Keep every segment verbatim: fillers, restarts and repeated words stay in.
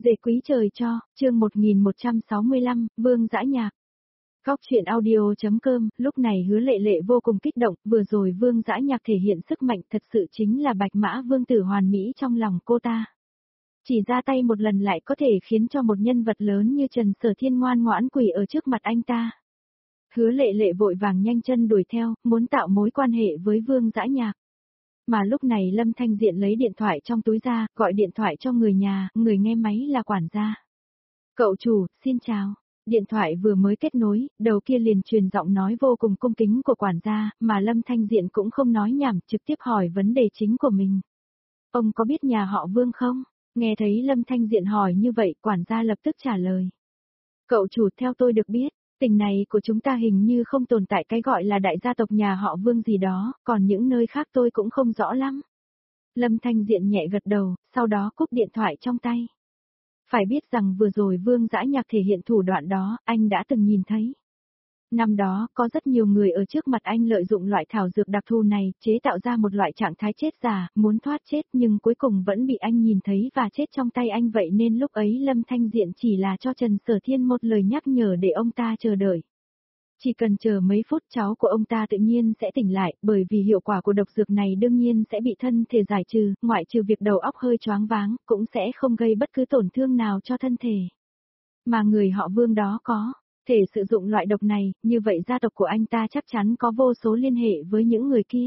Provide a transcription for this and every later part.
Dề quý trời cho, chương một nghìn một trăm sáu mươi lăm, Vương Dã Nhạc. Góc truyện audio.com, lúc này Hứa Lệ Lệ vô cùng kích động, vừa rồi Vương Dã Nhạc thể hiện sức mạnh thật sự chính là bạch mã vương tử hoàn mỹ trong lòng cô ta. Chỉ ra tay một lần lại có thể khiến cho một nhân vật lớn như Trần Sở Thiên ngoan ngoãn quỳ ở trước mặt anh ta. Hứa Lệ Lệ vội vàng nhanh chân đuổi theo, muốn tạo mối quan hệ với Vương Dã Nhạc. Mà lúc này Lâm Thanh Diện lấy điện thoại trong túi ra, gọi điện thoại cho người nhà, người nghe máy là quản gia. Cậu chủ, xin chào. Điện thoại vừa mới kết nối, đầu kia liền truyền giọng nói vô cùng cung kính của quản gia, mà Lâm Thanh Diện cũng không nói nhảm, trực tiếp hỏi vấn đề chính của mình. Ông có biết nhà họ Vương không? Nghe thấy Lâm Thanh Diện hỏi như vậy, quản gia lập tức trả lời. Cậu chủ, theo tôi được biết, tỉnh này của chúng ta hình như không tồn tại cái gọi là đại gia tộc nhà họ Vương gì đó, còn những nơi khác tôi cũng không rõ lắm. Lâm Thanh Diện nhẹ gật đầu, sau đó cúp điện thoại trong tay. Phải biết rằng vừa rồi Vương Dã Nhạc thể hiện thủ đoạn đó, anh đã từng nhìn thấy. Năm đó, có rất nhiều người ở trước mặt anh lợi dụng loại thảo dược đặc thù này, chế tạo ra một loại trạng thái chết giả, muốn thoát chết nhưng cuối cùng vẫn bị anh nhìn thấy và chết trong tay anh, vậy nên lúc ấy Lâm Thanh Diện chỉ là cho Trần Sở Thiên một lời nhắc nhở để ông ta chờ đợi. Chỉ cần chờ mấy phút cháu của ông ta tự nhiên sẽ tỉnh lại, bởi vì hiệu quả của độc dược này đương nhiên sẽ bị thân thể giải trừ, ngoại trừ việc đầu óc hơi choáng váng, cũng sẽ không gây bất cứ tổn thương nào cho thân thể. Mà người họ Vương đó có thể sử dụng loại độc này, như vậy gia tộc của anh ta chắc chắn có vô số liên hệ với những người kia.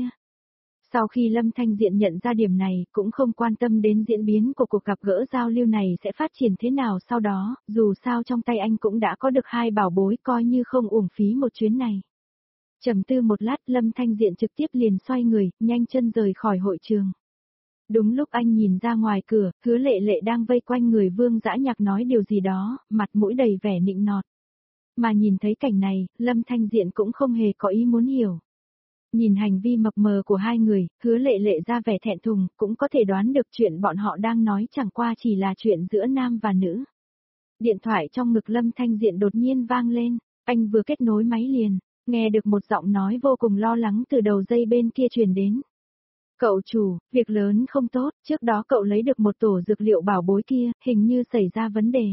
Sau khi Lâm Thanh Diện nhận ra điểm này, cũng không quan tâm đến diễn biến của cuộc gặp gỡ giao lưu này sẽ phát triển thế nào sau đó, dù sao trong tay anh cũng đã có được hai bảo bối, coi như không uổng phí một chuyến này. Trầm tư một lát, Lâm Thanh Diện trực tiếp liền xoay người, nhanh chân rời khỏi hội trường. Đúng lúc anh nhìn ra ngoài cửa, Hứa Lệ Lệ đang vây quanh người Vương Dã Nhạc nói điều gì đó, mặt mũi đầy vẻ nịnh nọt. Mà nhìn thấy cảnh này, Lâm Thanh Diện cũng không hề có ý muốn hiểu. Nhìn hành vi mập mờ của hai người, Hứa Lệ Lệ ra vẻ thẹn thùng, cũng có thể đoán được chuyện bọn họ đang nói chẳng qua chỉ là chuyện giữa nam và nữ. Điện thoại trong ngực Lâm Thanh Diện đột nhiên vang lên, anh vừa kết nối máy liền, nghe được một giọng nói vô cùng lo lắng từ đầu dây bên kia truyền đến. Cậu chủ, việc lớn không tốt, trước đó cậu lấy được một tổ dược liệu bảo bối kia, hình như xảy ra vấn đề.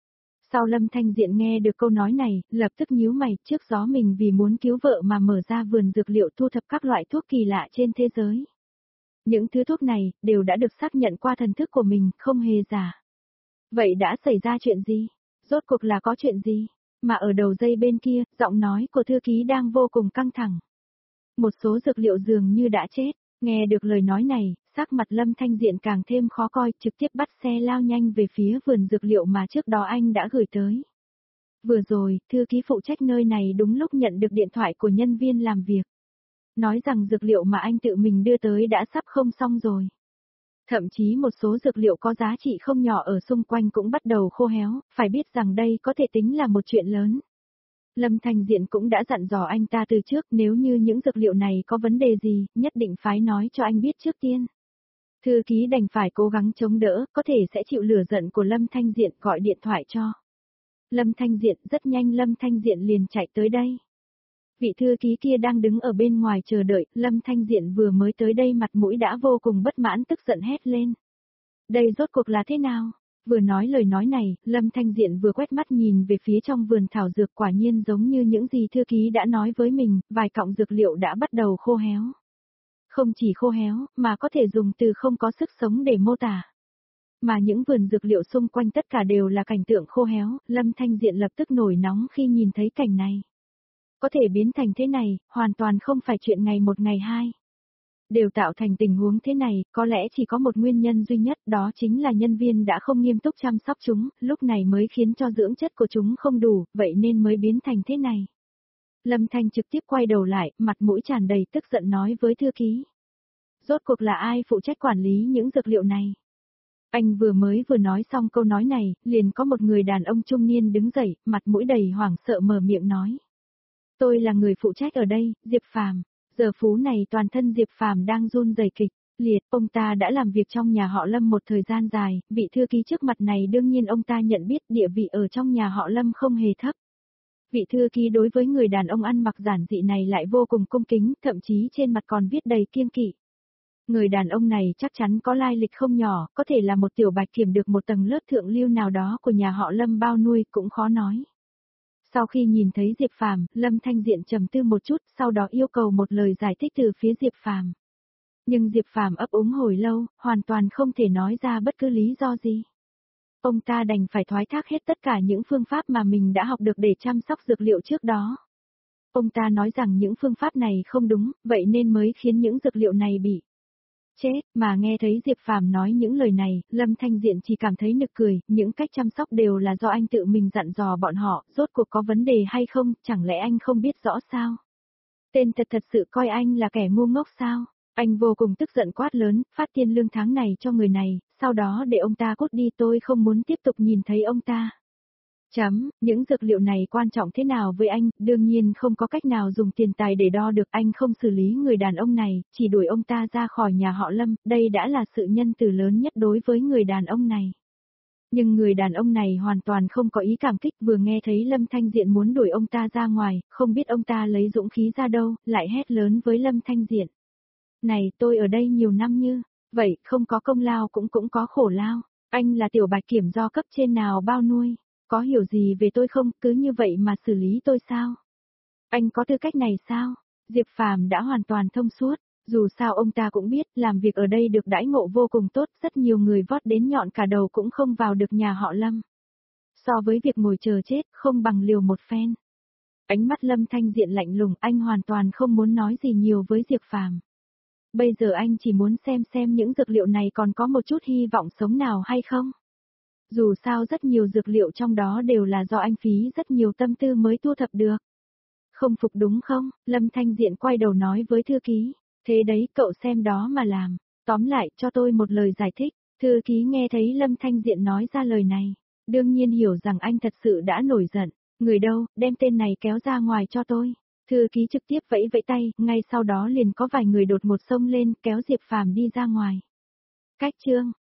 Sau Lâm Thanh Diện nghe được câu nói này, lập tức nhíu mày, trước gió mình vì muốn cứu vợ mà mở ra vườn dược liệu thu thập các loại thuốc kỳ lạ trên thế giới. Những thứ thuốc này, đều đã được xác nhận qua thần thức của mình, không hề giả. Vậy đã xảy ra chuyện gì? Rốt cuộc là có chuyện gì? Mà ở đầu dây bên kia, giọng nói của thư ký đang vô cùng căng thẳng. Một số dược liệu dường như đã chết. Nghe được lời nói này, sắc mặt Lâm Thanh Diện càng thêm khó coi, trực tiếp bắt xe lao nhanh về phía vườn dược liệu mà trước đó anh đã gửi tới. Vừa rồi, thư ký phụ trách nơi này đúng lúc nhận được điện thoại của nhân viên làm việc. Nói rằng dược liệu mà anh tự mình đưa tới đã sắp không xong rồi. Thậm chí một số dược liệu có giá trị không nhỏ ở xung quanh cũng bắt đầu khô héo, phải biết rằng đây có thể tính là một chuyện lớn. Lâm Thanh Diện cũng đã dặn dò anh ta từ trước, nếu như những dược liệu này có vấn đề gì, nhất định phải nói cho anh biết trước tiên. Thư ký đành phải cố gắng chống đỡ, có thể sẽ chịu lửa giận của Lâm Thanh Diện, gọi điện thoại cho. Lâm Thanh Diện, rất nhanh Lâm Thanh Diện liền chạy tới đây. Vị thư ký kia đang đứng ở bên ngoài chờ đợi, Lâm Thanh Diện vừa mới tới đây mặt mũi đã vô cùng bất mãn, tức giận hét lên. Đây rốt cuộc là thế nào? Vừa nói lời nói này, Lâm Thanh Diện vừa quét mắt nhìn về phía trong vườn thảo dược, quả nhiên giống như những gì thư ký đã nói với mình, vài cọng dược liệu đã bắt đầu khô héo. Không chỉ khô héo, mà có thể dùng từ không có sức sống để mô tả. Mà những vườn dược liệu xung quanh tất cả đều là cảnh tượng khô héo, Lâm Thanh Diện lập tức nổi nóng khi nhìn thấy cảnh này. Có thể biến thành thế này, hoàn toàn không phải chuyện ngày một ngày hai. Đều tạo thành tình huống thế này, có lẽ chỉ có một nguyên nhân duy nhất, đó chính là nhân viên đã không nghiêm túc chăm sóc chúng, lúc này mới khiến cho dưỡng chất của chúng không đủ, vậy nên mới biến thành thế này. Lâm Thanh trực tiếp quay đầu lại, mặt mũi tràn đầy tức giận nói với thư ký. Rốt cuộc là ai phụ trách quản lý những dược liệu này? Anh vừa mới vừa nói xong câu nói này, liền có một người đàn ông trung niên đứng dậy, mặt mũi đầy hoảng sợ mở miệng nói. Tôi là người phụ trách ở đây, Diệp Phàm. Giờ phú này toàn thân Diệp Phàm đang run rẩy kịch liệt, ông ta đã làm việc trong nhà họ Lâm một thời gian dài, vị thư ký trước mặt này đương nhiên ông ta nhận biết địa vị ở trong nhà họ Lâm không hề thấp. Vị thư ký đối với người đàn ông ăn mặc giản dị này lại vô cùng cung kính, thậm chí trên mặt còn viết đầy kiêng kỵ. Người đàn ông này chắc chắn có lai lịch không nhỏ, có thể là một tiểu bạch kiểm được một tầng lớp thượng lưu nào đó của nhà họ Lâm bao nuôi cũng khó nói. Sau khi nhìn thấy Diệp Phàm, Lâm Thanh Diện trầm tư một chút, sau đó yêu cầu một lời giải thích từ phía Diệp Phàm. Nhưng Diệp Phàm ấp úng hồi lâu, hoàn toàn không thể nói ra bất cứ lý do gì. Ông ta đành phải thoái thác hết tất cả những phương pháp mà mình đã học được để chăm sóc dược liệu trước đó. Ông ta nói rằng những phương pháp này không đúng, vậy nên mới khiến những dược liệu này bị chết, mà nghe thấy Diệp Phàm nói những lời này, Lâm Thanh Diện chỉ cảm thấy nực cười, những cách chăm sóc đều là do anh tự mình dặn dò bọn họ, rốt cuộc có vấn đề hay không, chẳng lẽ anh không biết rõ sao? Tên thật thật sự coi anh là kẻ ngu ngốc sao? Anh vô cùng tức giận quát lớn, phát tiền lương tháng này cho người này, sau đó để ông ta cút đi, tôi không muốn tiếp tục nhìn thấy ông ta. Chấm, những dược liệu này quan trọng thế nào với anh, đương nhiên không có cách nào dùng tiền tài để đo được, anh không xử lý người đàn ông này, chỉ đuổi ông ta ra khỏi nhà họ Lâm, đây đã là sự nhân từ lớn nhất đối với người đàn ông này. Nhưng người đàn ông này hoàn toàn không có ý cảm kích, vừa nghe thấy Lâm Thanh Diện muốn đuổi ông ta ra ngoài, không biết ông ta lấy dũng khí ra đâu, lại hét lớn với Lâm Thanh Diện. Này, tôi ở đây nhiều năm như vậy, không có công lao cũng cũng có khổ lao, anh là tiểu bạch kiểm do cấp trên nào bao nuôi. Có hiểu gì về tôi không, cứ như vậy mà xử lý tôi sao? Anh có tư cách này sao? Diệp Phàm đã hoàn toàn thông suốt, dù sao ông ta cũng biết, làm việc ở đây được đãi ngộ vô cùng tốt, rất nhiều người vót đến nhọn cả đầu cũng không vào được nhà họ Lâm. So với việc ngồi chờ chết, không bằng liều một phen. Ánh mắt Lâm Thanh Diện lạnh lùng, anh hoàn toàn không muốn nói gì nhiều với Diệp Phàm. Bây giờ anh chỉ muốn xem xem những dược liệu này còn có một chút hy vọng sống nào hay không. Dù sao rất nhiều dược liệu trong đó đều là do anh phí rất nhiều tâm tư mới thu thập được. Không phục đúng không? Lâm Thanh Diện quay đầu nói với thư ký. Thế đấy, cậu xem đó mà làm. Tóm lại, cho tôi một lời giải thích. Thư ký nghe thấy Lâm Thanh Diện nói ra lời này. Đương nhiên hiểu rằng anh thật sự đã nổi giận. Người đâu, đem tên này kéo ra ngoài cho tôi. Thư ký trực tiếp vẫy vẫy tay, ngay sau đó liền có vài người đột một xông lên kéo Diệp Phàm đi ra ngoài. Cách chương